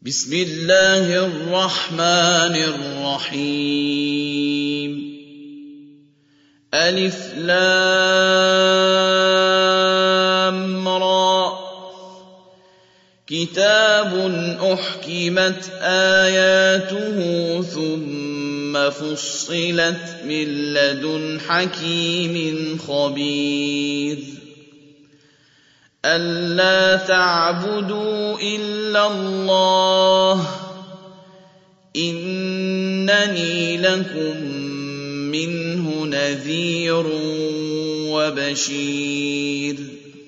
بسم الله الرحمن الرحيم ألف لام را كتاب أحكمت آياته ثم فصلت من لدن حكيم خبير ألا تعبدوا إلا الله إنني لكم منه نذير وبشير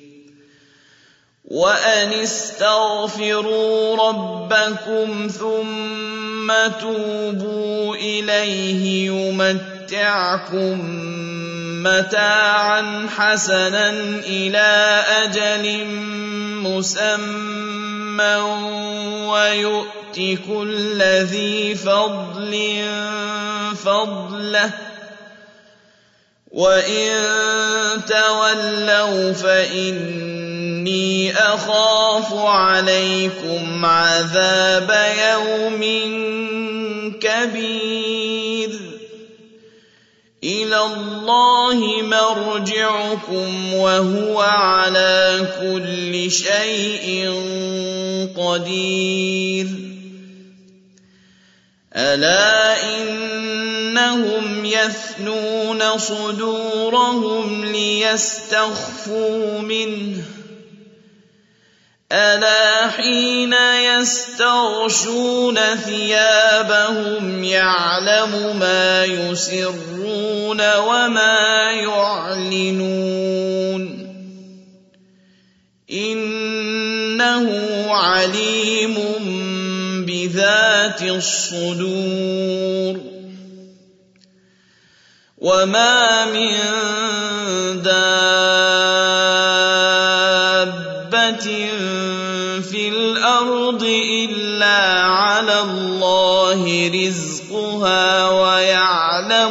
وأن استغفروا ربكم ثم توبوا إليه يمتعكم متاعا حسنا إلى أجل مسمى ويؤت كل ذي فضل فضله وإن تولوا فإني أخاف عليكم عذاب يوم كبير إلى الله مرجعكم وهو على كل شيء قدير ألا إنهم يثنون صدورهم ليستخفوا منه ألا حين يستغشون ثيابهم يعلم ما يسرون وما يعلنون إنه عليم بذات الصدور وما من دابة في الأرض إلا على الله رزقها ويعلم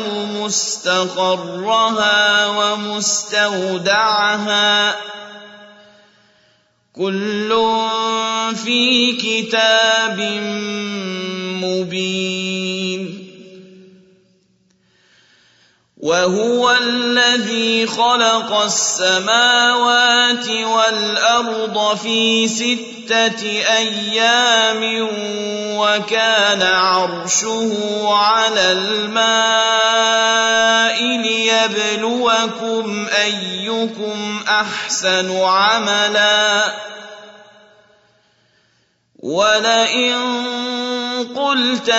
مستقرها ومستودعها كل في كتاب مبين وهو الذي خلق السماوات والأرض في 6 أيام وكان عرشه على الماء ليبلوكم أيكم أحسن عملا ولئن قلت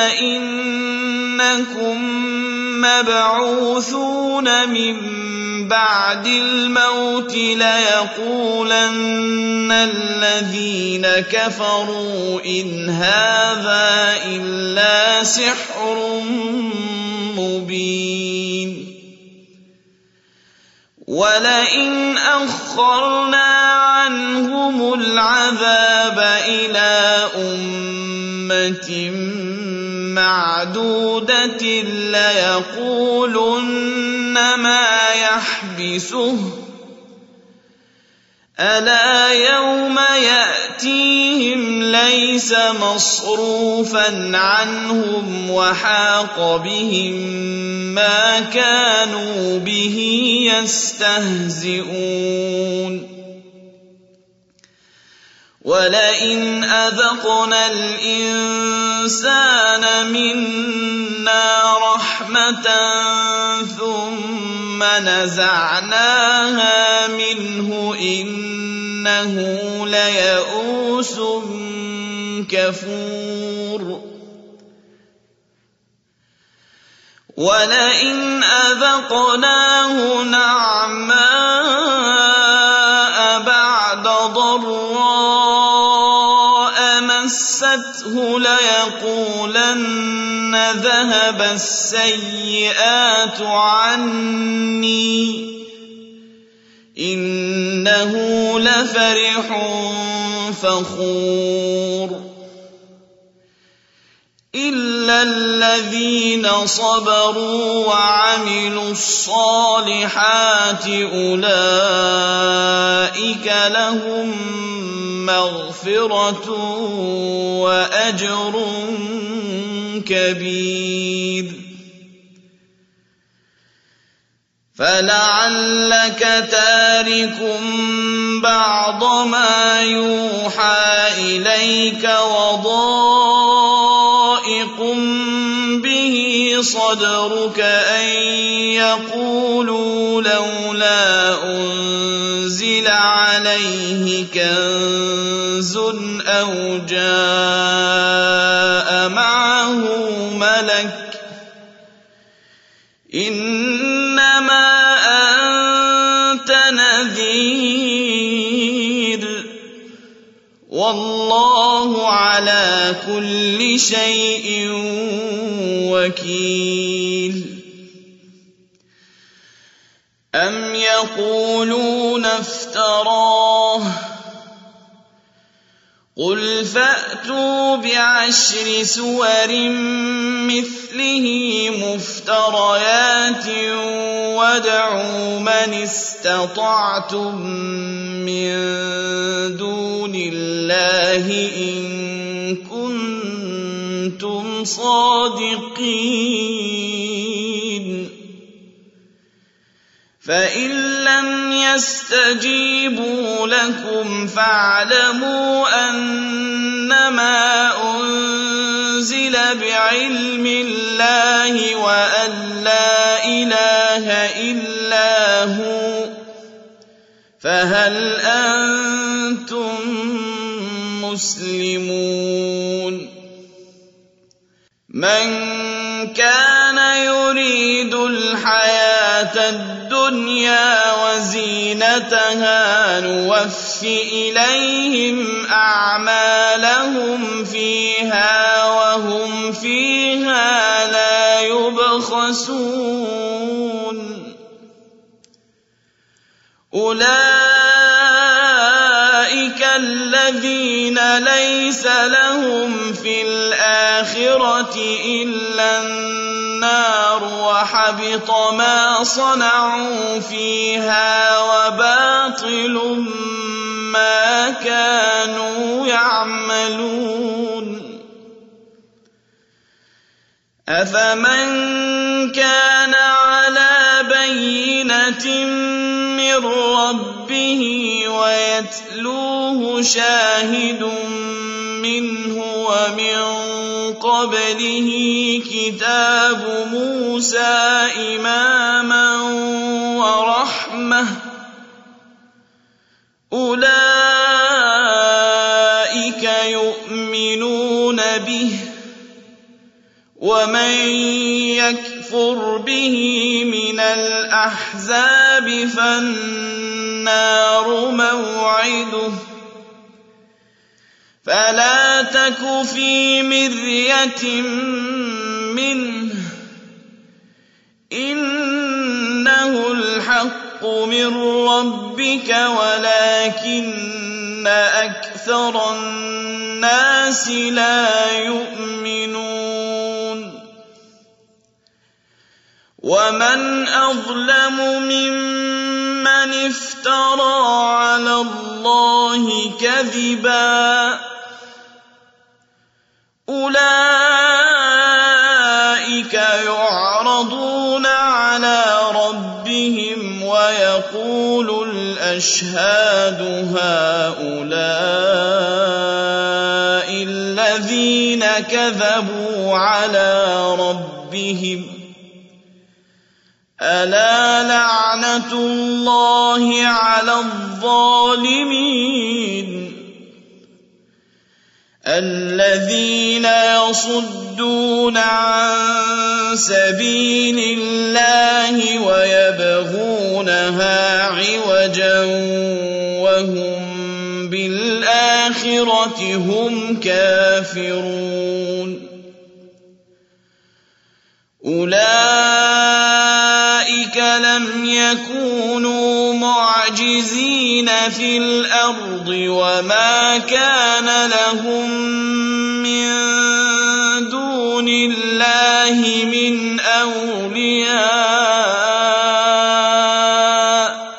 إنكم مبعوثون من بعد الموت ليقولن الذين كفروا إن هذا إلا سحر مبين ولئن أخرنا عنهم العذاب إلى أمة معدودة ليقولن ما يحبسه ألا يوم يأتيهم ليس مصروفا عنهم وحاق بهم ما كانوا به يستهزئون ولئن أذقنا الإنسان منا رحمة ثم نزعناها منه إنه ليئوس كفور ولئن أذقناه نعماء بعد ضراء مسته ليقولن ذهب السيئات عني إنه لفرح فخور إلا الذين صبروا وعملوا الصالحات أولئك لهم مغفرة وأجر كبير. فلعلك تارك بعض ما يوحى إليك وضائق به صدرك أن يقولوا لولا أنزل عليه كنز أو جاء معه ملك إنما أنت نذير والله على كل شيء وكيل. أم يقولون افتراه قل فأتوا بعشر سور مثله مفتريات وادعوا من استطعتم من دون الله إن كنتم صادقين. فإن لم يستجيبوا لكم فاعلموا أنما أنزل بعلم الله وأن لا إله إلا هو فهل أنتم مسلمون. من كان يريد الحياة الدنيا وزينتها نوف إليهم أعمالهم فيها وهم فيها لا يبخسون. أولئك الذين ليس لهم في الآخرة إلا النار وحبط ما صنعوا فيها وباطل ما كانوا يعملون. أفمن كان على بينة من ربه ويتلوه شاهد منه ومن قبله كتاب موسى إماما ورحمة أولئك يؤمنون به ومن يكفر به من الأحزاب فالنار موعده. فلا تك في مرية منه إنه الحق من ربك ولكن أكثر الناس لا يؤمنون. ومن أظلم ممن افترى على الله كذبا أولئك يعرضون على ربهم ويقول الأشهاد هؤلاء الذين كذبوا على ربهم ألا لعنة الله على الظالمين الذين يصدون عن سبيل الله ويبغونها عوجا وهم بالآخرة هم كافرون. أولئك لم يكونوا معجزين في الأرض وما كان لهم من دون دون الله من أولياء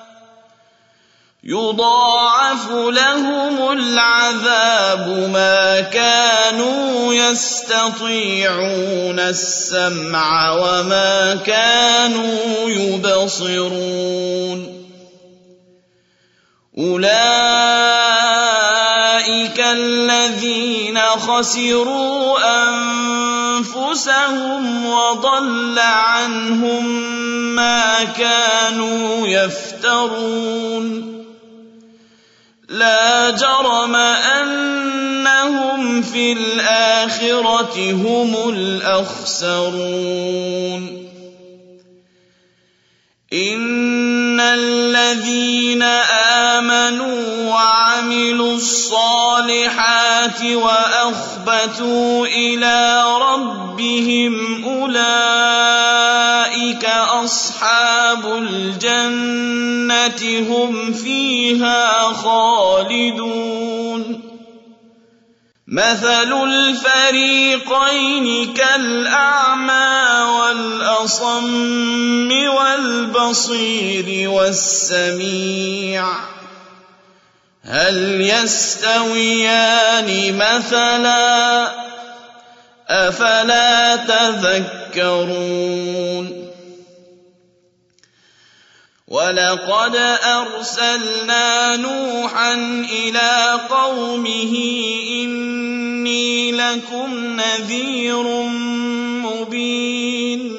يضاعف لهم العذاب ما كانوا يستطيعون السمع وما كانوا يبصرون أولئك الذين خسروا أنفسهم وضل عنهم ما كانوا يفترون لا جرم أنهم في الآخرة هم الأخسرون إن الذين آمنوا وعملوا الصالحات وأخبتوا إلى ربهم أولئك أصحاب الجنة هم فيها خالدون مثل الفريقين كالأعمى والأصم والبصير والسميع هل يستويان مثلا أفلا تذكرون ولقد أرسلنا نوحا إلى قومه إني لكم نذير مبين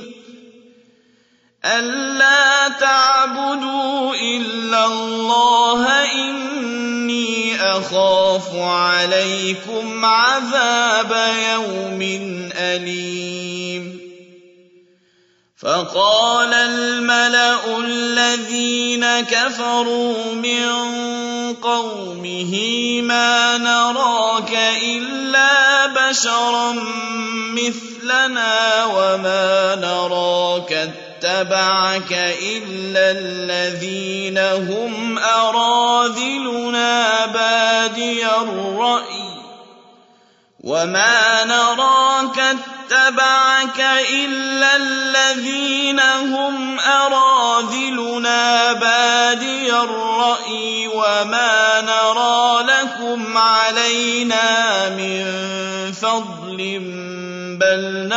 ألا تعبدوا إلا الله إني أخاف عليكم عذاب يوم أليم فقال الملأ الذين كفروا من قومه ما نراك إلا بشرا مثلنا وما نراك اتبعك إلا الذين هم أراذلنا بادي الرأي وما نراك اتبعك إلا الذين هم أراذلنا بادي الرأي وما نرى لكم علينا من فضل بل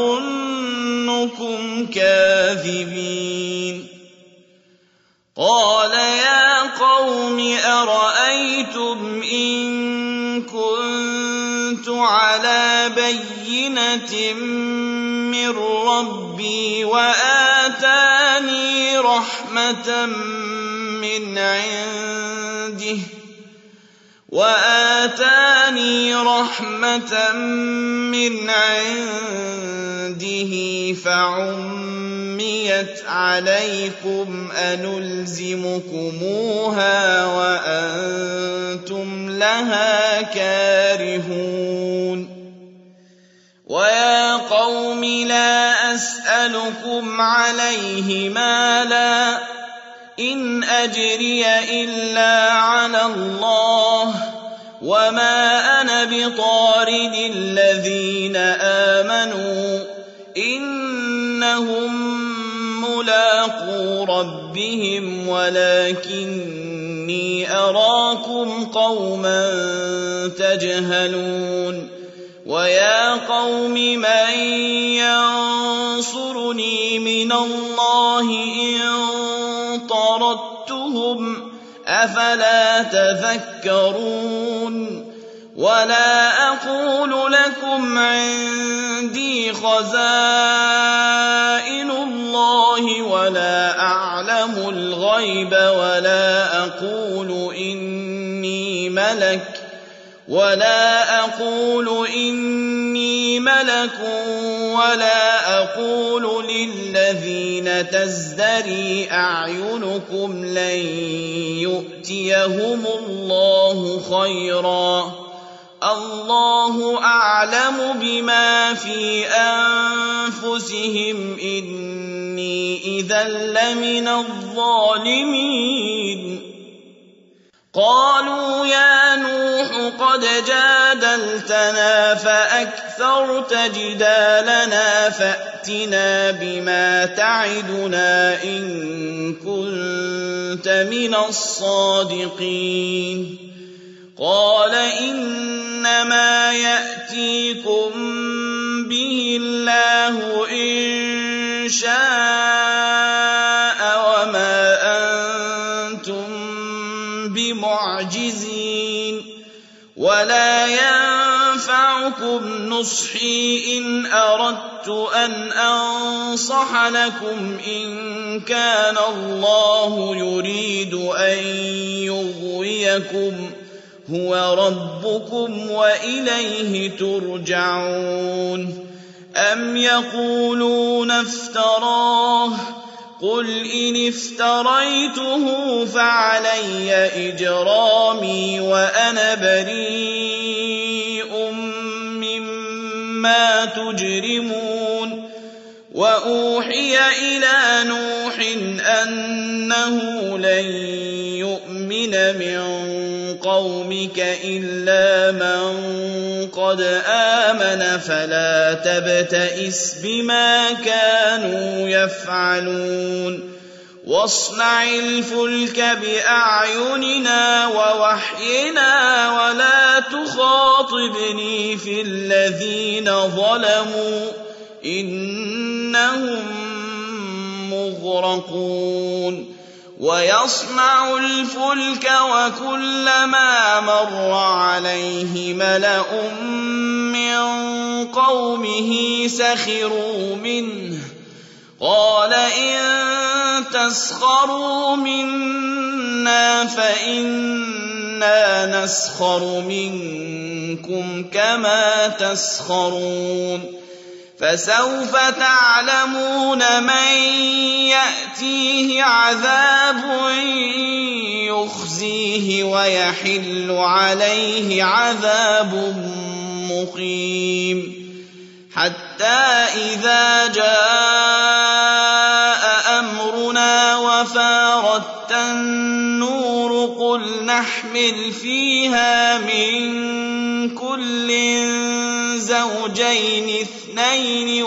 نظنكم كاذبين قال يا قوم أرأيتم إن كنت على بينة من ربي وآتاني رحمة من عنده فعميت عليكم أنلزمكموها وأنتم لها كارهون ويا قوم لا أسألكم عليه مالا إن أجري إلا على الله وما أنا بطارد الذين آمنوا إنهم ملاقو ربهم ولكني أراكم قوما تجهلون ويا قوم من ينصرني من الله إن طردتهم أفلا تذكرون ولا أقول لكم عندي خزائن الله ولا أعلم الغيب ولا أقول إني ملك ولا أقول للذين تزدري أعينكم لن يؤتيهم الله خيرا الله أعلم بما في أنفسهم إني إذا لمن الظالمين قالوا يا نوح قد جادلتنا فأكثرت جدالنا فأتنا بما تعدنا إن كنت من الصادقين قال إنما يأتيكم به الله إن شاء وما أنتم بمعجزين ولا ينفعكم نصحي إن أردت أن أنصح لكم إن كان الله يريد أن يغويكم هو ربكم وإليه ترجعون أم يقولون افتراه قل إن افتريته فعلي إجرامي وأنا بريء مما تجرمون وأوحي إلى نوح أنه لن يؤمن من قومك إلا من قد آمن فلا تبتئس بما كانوا يفعلون واصنع الفلك بأعيننا ووحينا ولا تخاطبني في الذين ظلموا إنهم مغرقون ويصنع الفلك وكلما مر عليه ملأ من قومه سخروا منه قال إن تسخروا منا فإنا نسخر منكم كما تسخرون فسوف تعلمون من يأتيه عذاب يخزيه ويحل عليه عذاب مقيم حتى إذا جاء أمرنا وفارت النور قل نحمل فيها من كل زوجين اثنين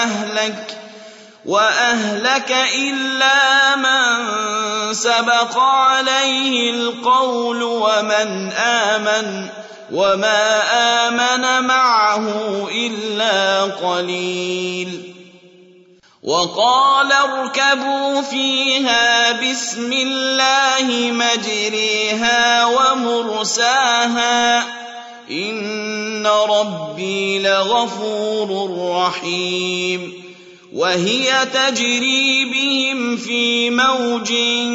وأهلك إلا من سبق عليه القول ومن آمن وما آمن معه إلا قليل وقال اركبوا فيها بسم الله مجريها ومرساها إن ربي لغفور رحيم وهي تجري بهم في موج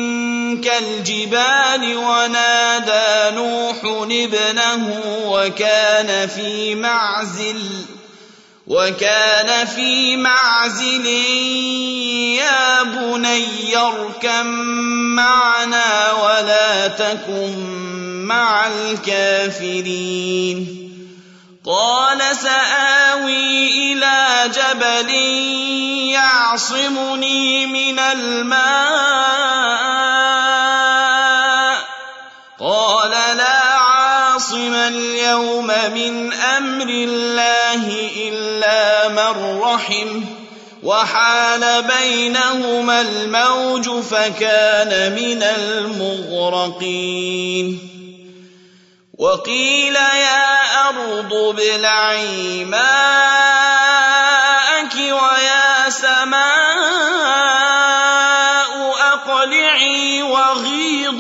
كالجبال ونادى نوح ابنه وكان في معزل يا بني اركب معنا ولا تكن مع الكافرين قال سآوي إلى جبل يعصمني من الماء قال لا عاصم اليوم من أمر الله إلا من رحمه وحال بينهما الموج فكان من المغرقين وقيل يا أرض ابلعي ماءك ويا سماء أقلعي وغيض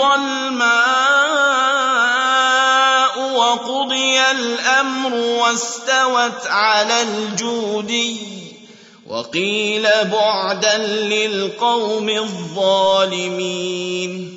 الماء وقضي الأمر واستوت على الجودي وقيل بعدا للقوم الظالمين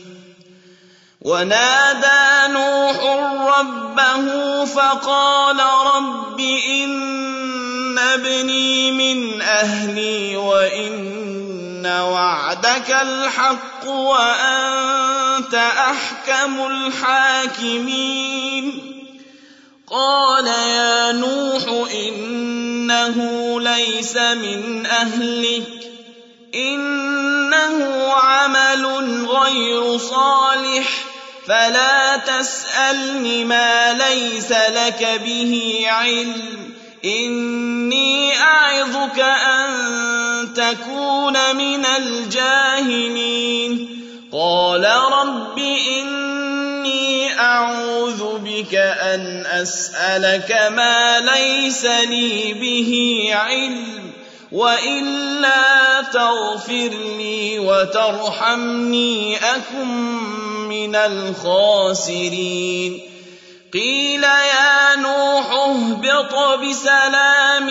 ونادى نوح ربه فقال رب إن ابني من أهلي وإن وعدك الحق وأنت أحكم الحاكمين قال يا نوح إنه ليس من أهلك إنه عمل غير صالح فلا تسألني ما ليس لك به علم إني أعظك أن تكون من الجاهلين قال رب إني أعوذ بك أن أسألك ما ليس لي به علم وإلا تغفر لي وترحمني أكن من الخاسرين قيل يا نوح اهبط بسلام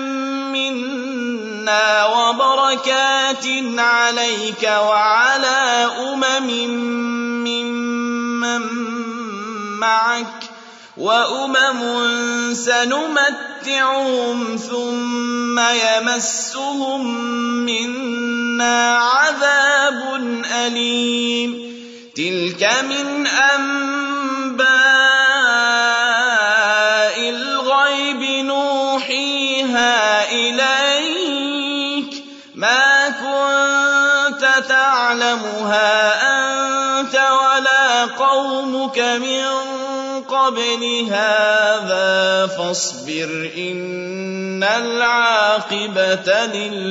منا وبركات عليك وعلى ممن معك وأمم سنمتعهم ثم يمسهم منا عذاب أليم تلك من أنباء الغيب نوحيها إليك ما كنت تعلمها أنت ولا قومك من قبل هذا فاصبر إن العاقبة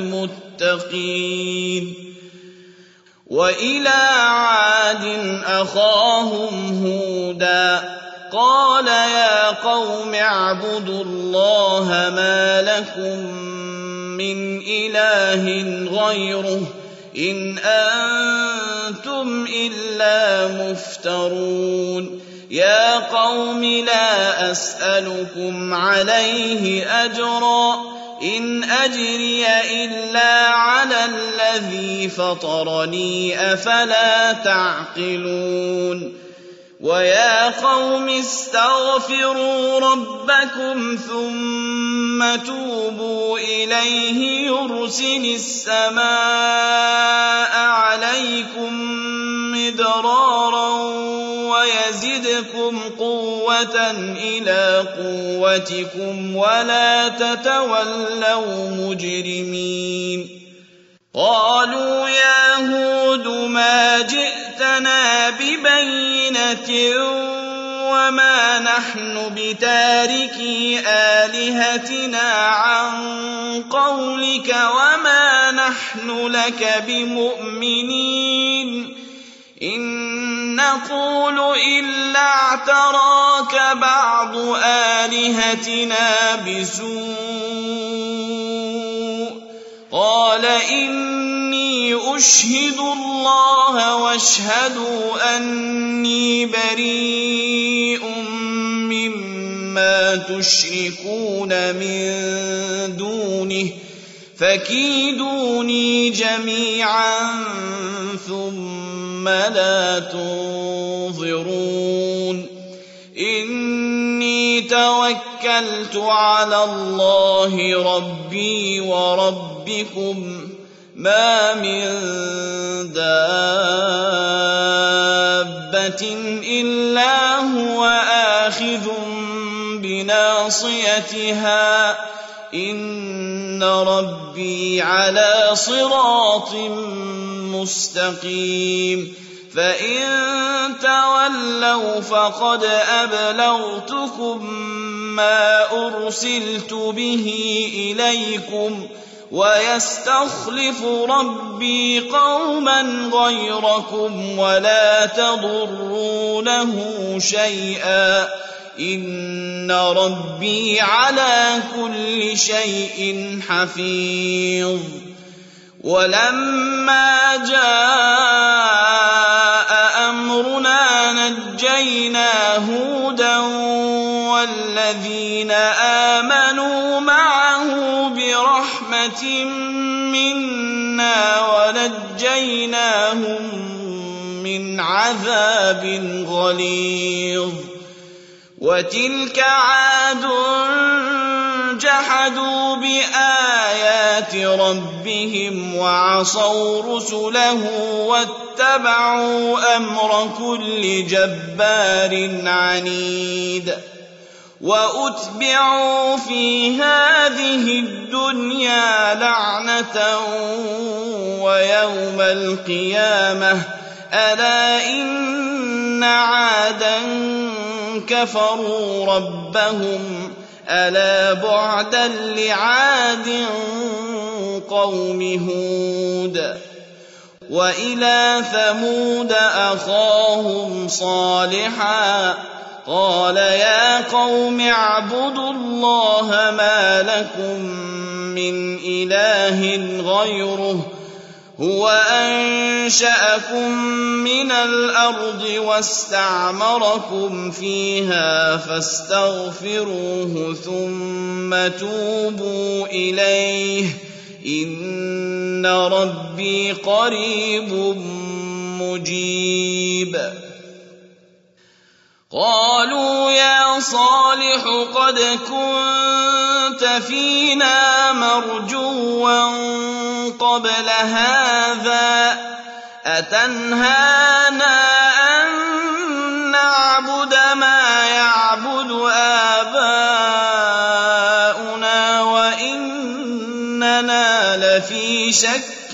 للمتقين وإلى عاد أخاهم هودا قال يا قوم اعبدوا الله ما لكم من إله غيره إن أنتم إلا مفترون يا قوم لا أسألكم عليه أجرا إن أجري إلا على الذي فطرني أفلا تعقلون ويا قوم استغفروا ربكم ثم توبوا إليه يرسل السماء عليكم مدرارا ويزدكم قوة إلى قوتكم ولا تتولوا مجرمين قالوا يا هود ما جئتنا ببينة وما نحن بتاركي آلهتنا عن قولك وما نحن لك بمؤمنين إن نقول إلا اعتراك بعض آلهتنا بسوء قال إني أشهد الله واشهدوا أني بريء مما تشركون من دونه فكيدوني جميعا ثم لا تنظرون إني توكلت على الله ربي وربكم ما من دابة إلا هو آخذ بناصيتها إن ربي على صراط مستقيم فإن تولوا فقد أبلغتكم ما أرسلت به إليكم ويستخلف ربي قوما غيركم ولا تضرونه شيئا إن ربي على كل شيء حفيظ ولما جاء أمرنا نجينا هودا والذين آمنوا معه برحمة منا ونجيناهم من عذاب غليظ وتلك عاد جحدوا بآيات ربهم وعصوا رسله واتبعوا أمر كل جبار عنيد وأتبعوا في هذه الدنيا لعنة ويوم القيامة ألا إن إن عادا كفروا ربهم ألا بعدا لعاد قوم هود وإلى ثمود أخاهم صالحا قال يا قوم اعبدوا الله ما لكم من إله غيره هو أنشأكم من الأرض واستعمركم فيها فاستغفروه ثم توبوا إليه إن ربي قريب مجيب قالوا يا صالح قد كنت فينا مرجوا قبل هذا أتنهانا أن نعبد ما يعبد آباؤنا وإننا لفي شك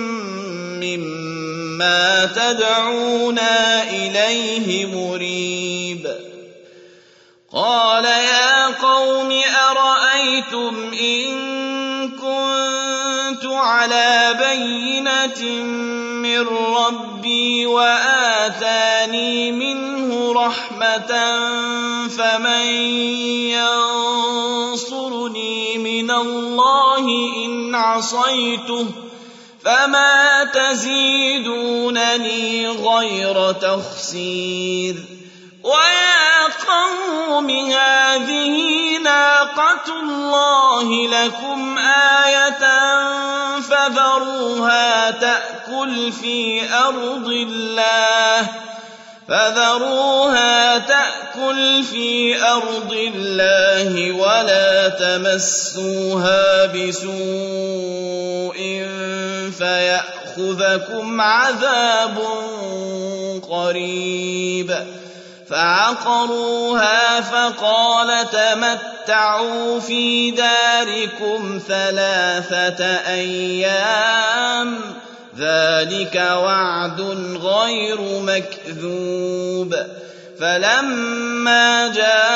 مما تدعونا إليه مريب قال يا قوم أرأيتم إن كنت على بينة من ربي وآتاني منه رحمة فمن ينصرني من الله إن عصيته فما تزيدونني غير تخسير ويا قوم هذه ناقة الله لكم آية فذروها تأكل في أرض الله ولا تمسوها بسوء فيأخذكم عذاب قريب فعقروها فقال تمتعوا في داركم 3 أيام ذلك وعد غير مكذوب فلما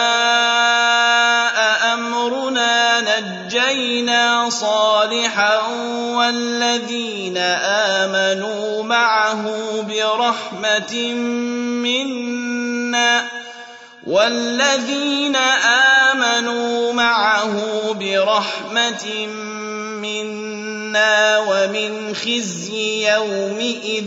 جاء أمرنا نجينا صالحا والذين آمنوا معه برحمة منا ومن خزي يومئذ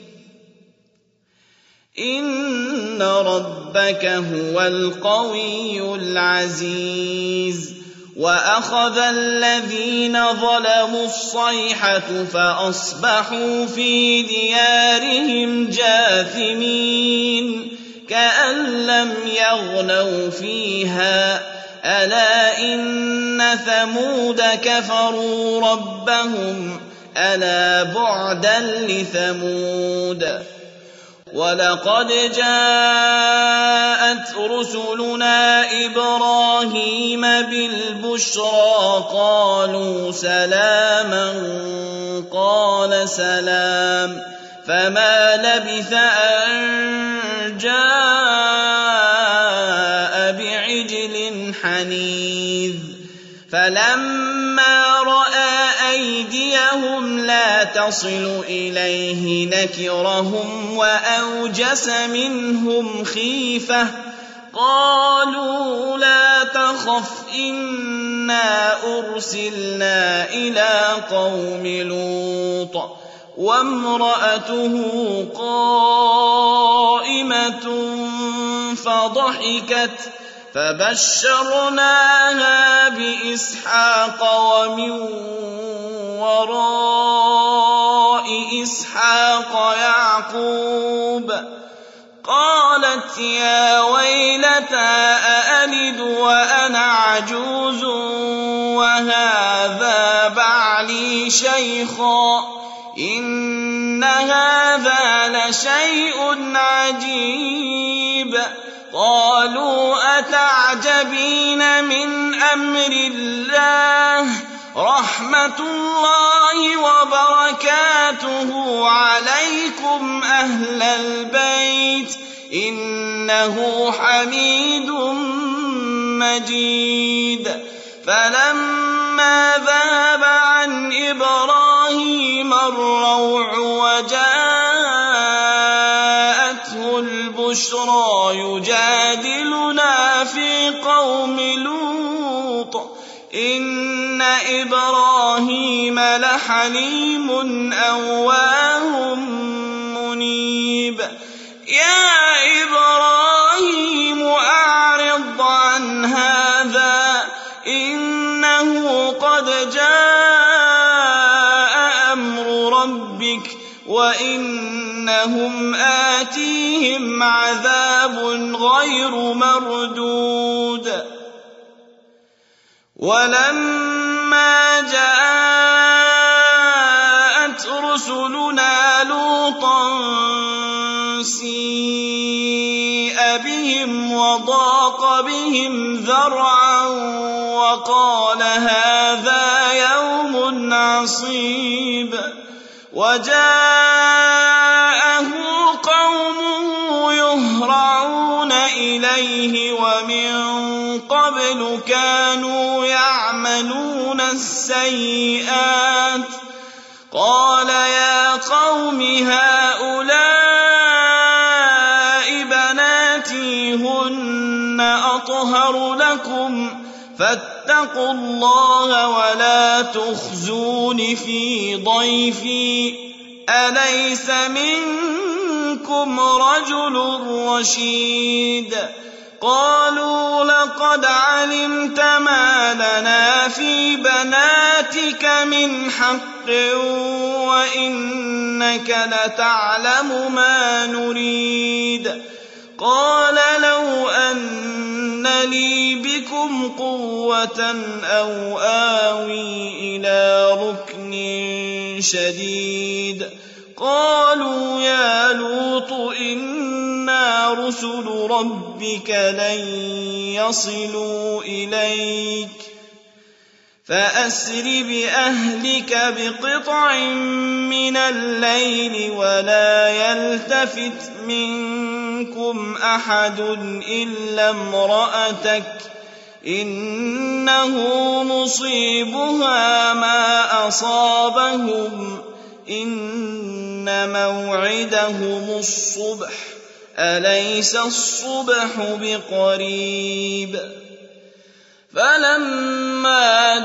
إن ربك هو القوي العزيز وأخذ الذين ظلموا الصيحة فأصبحوا في ديارهم جاثمين كأن لم يغنوا فيها ألا إن ثمود كفروا ربهم ألا بعدا لثمود ولقد جاءت رسلنا إبراهيم بالبشرى قالوا سلاما قال سلام فما لبث أن جاء بعجل حنيذ فلما رأى أيديهم لا تصل إليه نكرهم وأوجس منهم خيفة قالوا لا تخف إنا أرسلنا إلى قوم لوط وامرأته قائمة فضحكت فبشرناها بإسحاق ومن وراء إسحاق يعقوب قالت يا ويلتى أألد وأنا عجوز وهذا بعلي شيخا إن هذا لشيء عجيب قالوا أتعجبين من أمر الله رحمة الله وبركاته عليكم أهل البيت إنه حميد مجيد فلما ذهب عن إبراهيم الروع وجاءته البشرى يجادلنا في قوم لوط إن إبراهيم لحليم أواه منيب يا إبراهيم أعرض عن هذا إنه قد جاء أمر ربك وإنهم آتيهم عذاب غير مردود ولما جاءت رسلنا لوطا سيء بهم وضاق بهم ذرعا وقال هذا يوم عصيب وجاءه قومه يهرعون إليه ومن قبل كانوا يعملون السيئات قال يا قوم هؤلاء بناتي هن أطهر لكم فاتقوا الله ولا تخزون في ضيفي أليس منكم رجل رشيد قالوا لقد علمت ما لنا في بناتك من حق وإنك لتعلم ما نريد قال لو أن لي بكم قوة أو آوي إلى ركن شديد قالوا يا لوط إنا رسل ربك لن يصلوا إليك فأسر بأهلك بقطع من الليل ولا يلتفت منكم أحد إلا امرأتك إنه مصيبها ما أصابهم إن موعدهم الصبح أليس الصبح بقريب فلما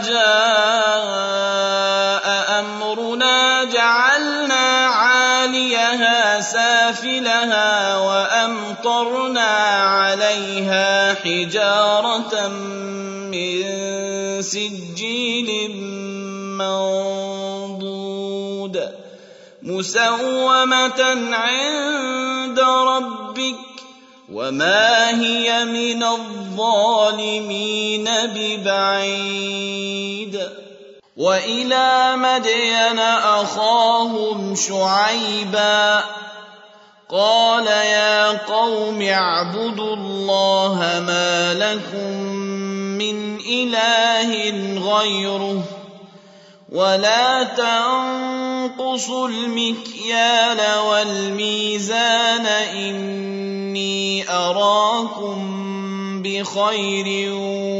جاء أمرنا جعلنا عاليها سافلها وأمطرنا عليها حجارة من سجيل منضود مسومة عند ربك وما هي من الظالمين ببعيد وإلى مدين أخاهم شعيبا قال يا قوم اعبدوا الله ما لكم من إله غيره ولا تنقصوا المكيال والميزان إني أراكم بخير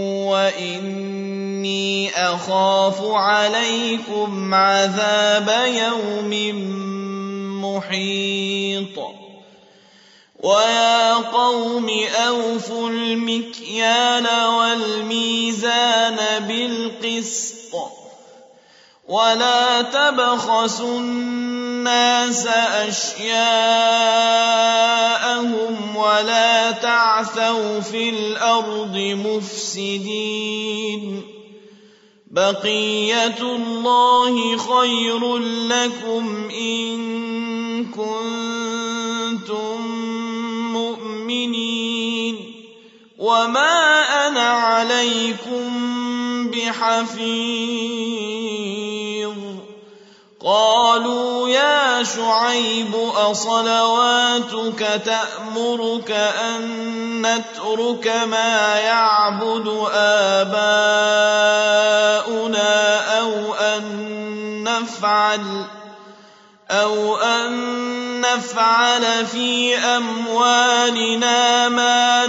وإني أخاف عليكم عذاب يوم محيط ويا قوم أوفوا المكيال والميزان بالقسط ولا تبخسوا الناس أشياءهم ولا تعثوا في الأرض مفسدين بقية الله خير لكم إن كنتم مؤمنين وما أنا عليكم بحفيظ قالوا يا شعيب أصلواتك تأمرك أن نترك ما يعبد آباؤنا أو أن نفعل في أموالنا ما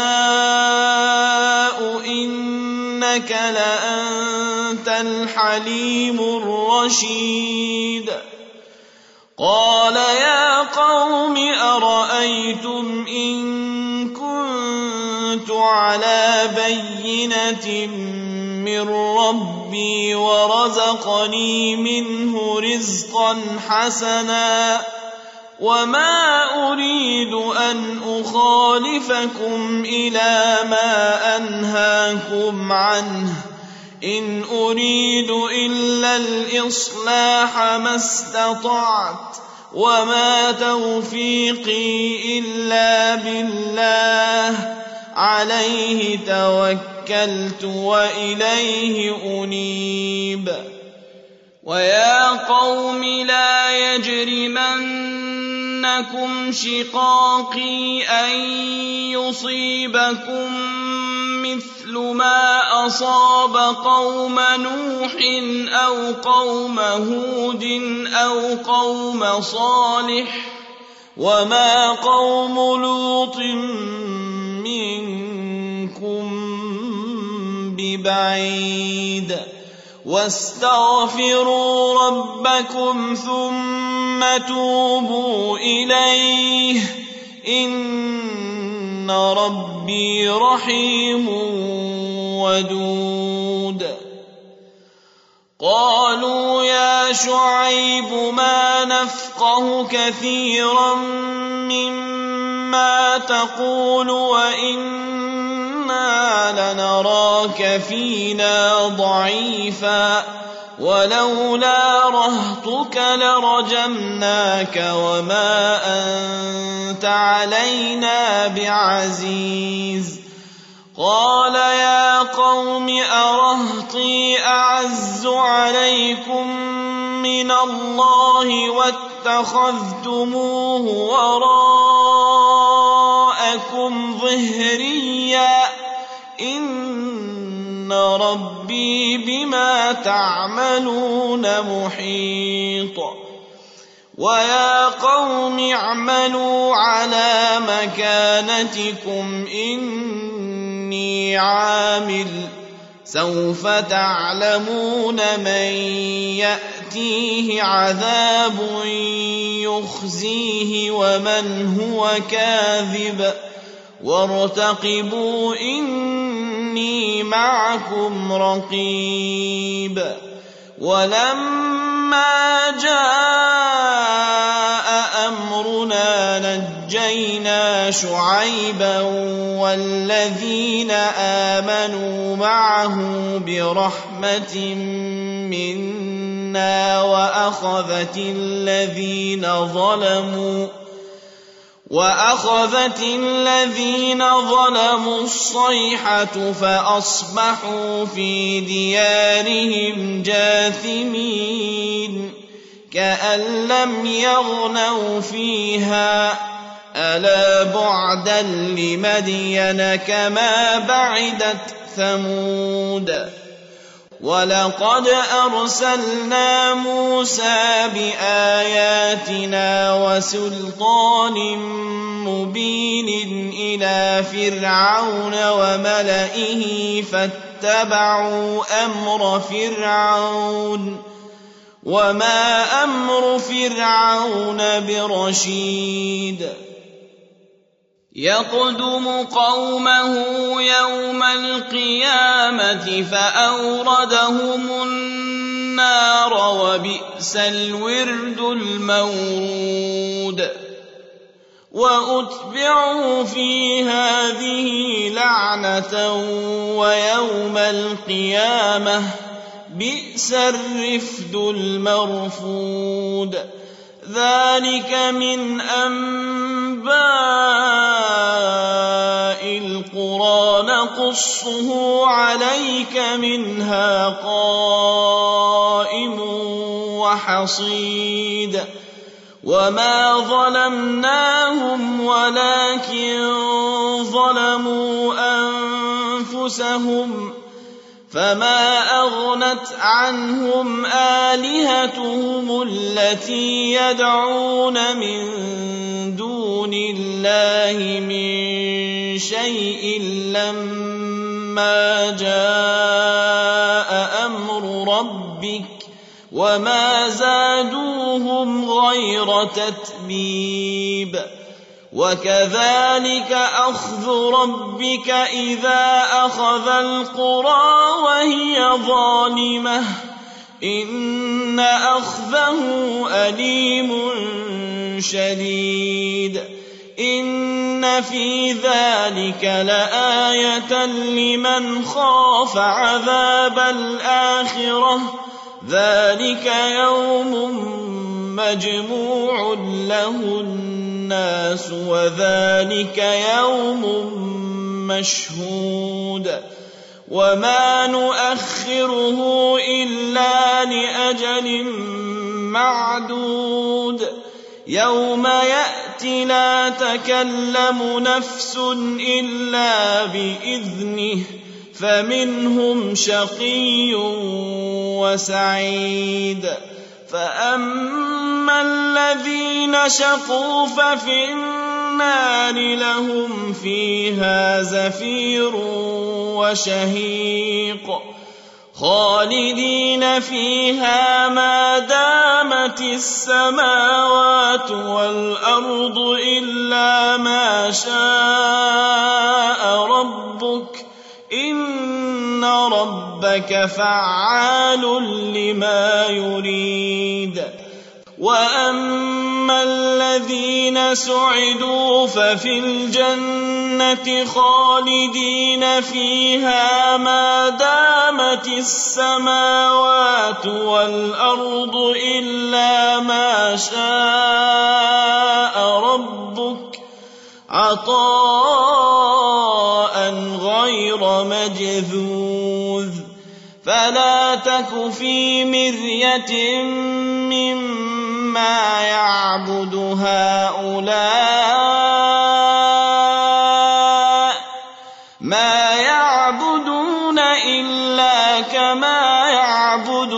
نشاء إنك لأنت الحليم الرشيد قال يا قوم أرأيتم إن كنت على بينة من ربي ورزقني منه رزقا حسنا وما أريد أن أخالفكم إلى ما أنهاكم عنه إن أريد إلا الإصلاح ما استطعت وما توفيقي إلا بالله عليه توكلت وإليه أنيب ويا قوم لا يجرمنكم شقاقي أن يصيبكم مثل ما أصاب قوم نوح أو قوم هود أو قوم صالح وما قوم لوط منكم ببعيد واستغفروا ربكم ثم توبوا إليه إن ربي رحيم ودود قالوا يا شعيب ما نفقه كثيرا مما تقول وإنا لنراك فينا ضعيفا ولولا رهطك لرجمناك وما أنت علينا بعزيز قال يا قوم أرهطي أعز عليكم من الله واتخذتموه وراءكم ظهريا إن ربي بما تعملون محيط ويا قوم اعملوا على مكانتكم إني عامل سوف تعلمون من يأتيه عذاب يخزيه ومن هو كاذب وارتقبوا إني معكم رقيب ولما جاء أمرنا نجينا شعيبا والذين آمنوا معه برحمة منا وأخذت الذين ظلموا الصيحة فأصبحوا في ديارهم جاثمين كأن لم يغنوا فيها ألا بعدا لمدين كما بعدت ثمود ولقد أرسلنا موسى بآياتنا وسلطان مبين إلى فرعون وملئه فاتبعوا أمر فرعون وما أمر فرعون برشيد يقدم قومه يوم القيامة فأوردهم النار وبئس الورد المورود وأتبعوا في هذه لعنة ويوم القيامة بئس الرفد المرفود ذلك من أنباء القرى نقصه عليك منها قائم وحصيد وما ظلمناهم ولكن ظلموا أنفسهم فما أغنت عنهم آلهتهم التي يدعون من دون الله من شيء لما جاء أمر ربك وما زادوهم غير تتبيب وكذلك أخذ ربك إذا أخذ القرى وهي ظالمة إن أخذه أليم شديد إن في ذلك لآية لمن خاف عذاب الآخرة ذلك يوم مجموع له الناس وذلك يوم مشهود وما نؤخره إلا لأجل معدود يوم يأتي لا تكلم نفس إلا بإذنه فمنهم شقي وسعيد فأما الذين شقوا ففي النار لهم فيها زفير وشهيق خالدين فيها ما دامت السماوات والأرض إلا ما شاء ربك إن ربك فعال لما يريد وأما الذين سعدوا ففي الجنة خالدين فيها ما دامت السماوات والأرض إلا ما شاء ربك عطاء غير مجذوذ فلا تك في مرية مما يعبد هؤلاء ما يعبدون إلا كما يعبد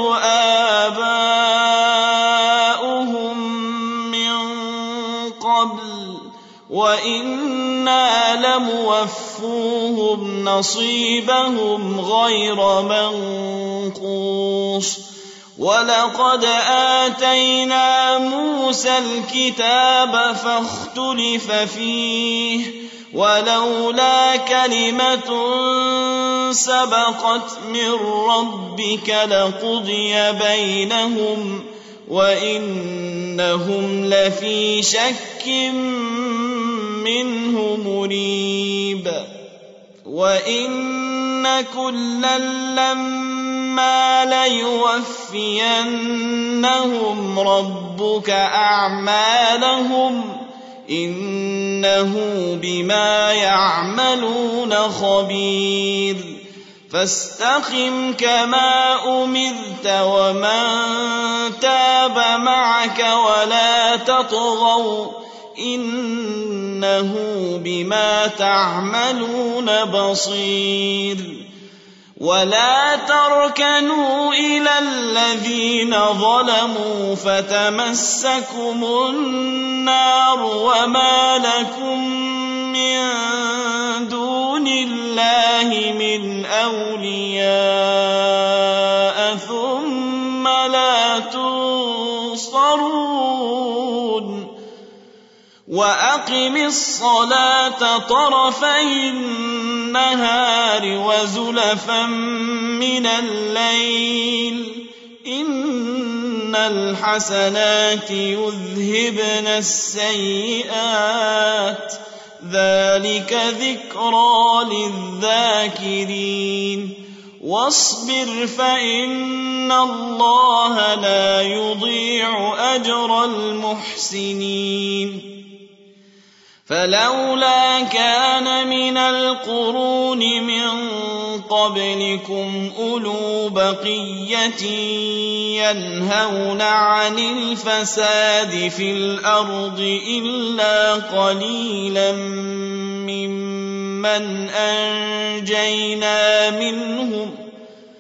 آباؤهم من قبل وإنا لموفوهم نصيبهم غير منقوص ولقد آتينا موسى الكتاب فاختلف فيه ولولا كلمة سبقت من ربك لقضي بينهم وإنهم لفي شك منه مريب وإن كلا لما ليوفينهم ربك أعمالهم إنه بما يعملون خبير فاستقم كما أمرت ومن تاب معك ولا تطغوا إنه بما تعملون بصير ولا تركنوا إلى الذين ظلموا فتمسكم النار وما لكم من دون الله من أولياء ثم لا تنصرون وأقم الصلاة طرفي النهار وزلفا من الليل إن الحسنات يذهبن السيئات ذلك ذكرى للذاكرين واصبر فإن الله لا يضيع أجر المحسنين فلولا كان من القرون من قبلكم أولو بقية ينهون عن الفساد في الأرض إلا قليلا ممن أنجينا منهم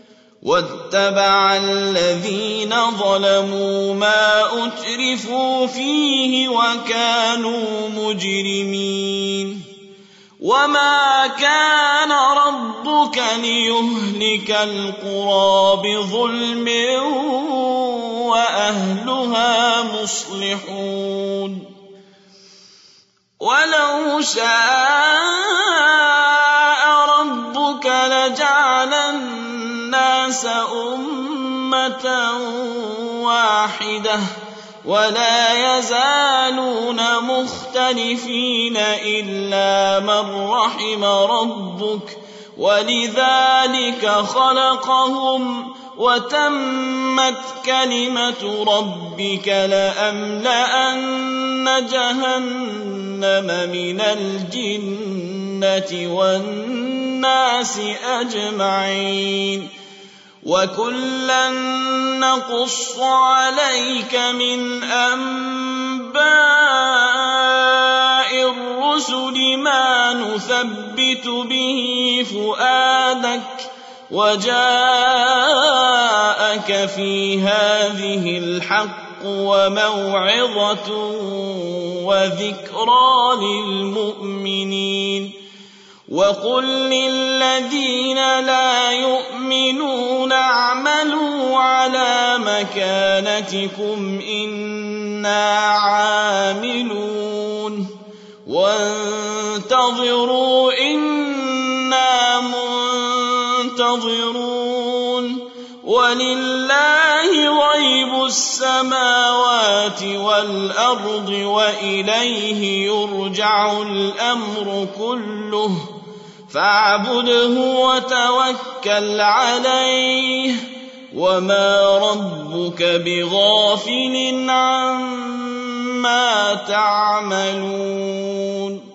واتبع الذين ظلموا ما أترفوا فيه وكانوا مجرمين وما كان ربك ليهلك القرى بظلم وأهلها مصلحون ولو شاء ربك لجعل الناس أمة واحدة ولا يزالون مختلفين إلا من رحم ربك ولذلك خلقهم وتمت كلمة ربك لأملأن جهنم من الجنة والناس أجمعين وكلا نقص عليك من أنباء الرسل ما نثبت به فؤادك وجاءك في هذه الحق وموعظة وذكرى للمؤمنين وقل للذين لا يؤمنون اعملوا على مكانتكم إنا عاملون وانتظروا إنا منتظرون ولله غيب السماوات والأرض وإليه يرجع الأمر كله فاعبده وتوكل عليه وما ربك بغافل عما تعملون